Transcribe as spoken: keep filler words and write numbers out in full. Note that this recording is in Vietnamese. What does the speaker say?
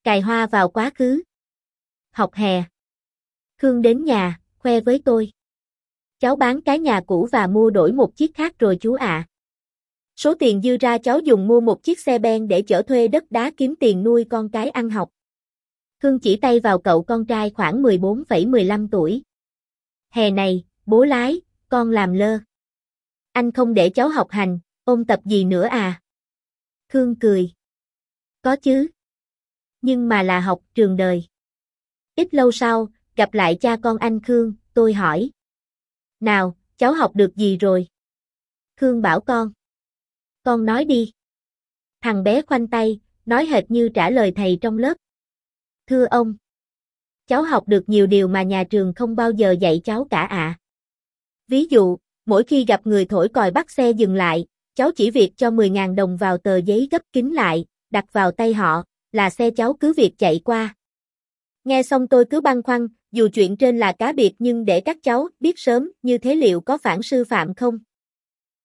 Cài hoa vào quá khứ. Học hè. Khương đến nhà, khoe với tôi. Cháu bán cái nhà cũ và mua đổi một chiếc khác rồi chú ạ. Số tiền dư ra cháu dùng mua một chiếc xe ben để chở thuê đất đá kiếm tiền nuôi con cái ăn học. Khương chỉ tay vào cậu con trai khoảng mười bốn phẩy mười lăm tuổi. Hè này, bố lái, con làm lơ. Anh không để cháu học hành, ôn tập gì nữa à? Khương cười. Có chứ. Nhưng mà là học trường đời. Ít lâu sau, gặp lại cha con anh Khương, tôi hỏi. Nào, cháu học được gì rồi? Khương bảo con. Con nói đi. Thằng bé khoanh tay, nói hệt như trả lời thầy trong lớp. Thưa ông, cháu học được nhiều điều mà nhà trường không bao giờ dạy cháu cả ạ. Ví dụ, mỗi khi gặp người thổi còi bắt xe dừng lại, cháu chỉ việc cho mười nghìn đồng vào tờ giấy gấp kín lại, đặt vào tay họ, là xe cháu cứ việc chạy qua. Nghe xong tôi cứ băn khoăn, dù chuyện trên là cá biệt nhưng để các cháu biết sớm như thế liệu có phản sư phạm không?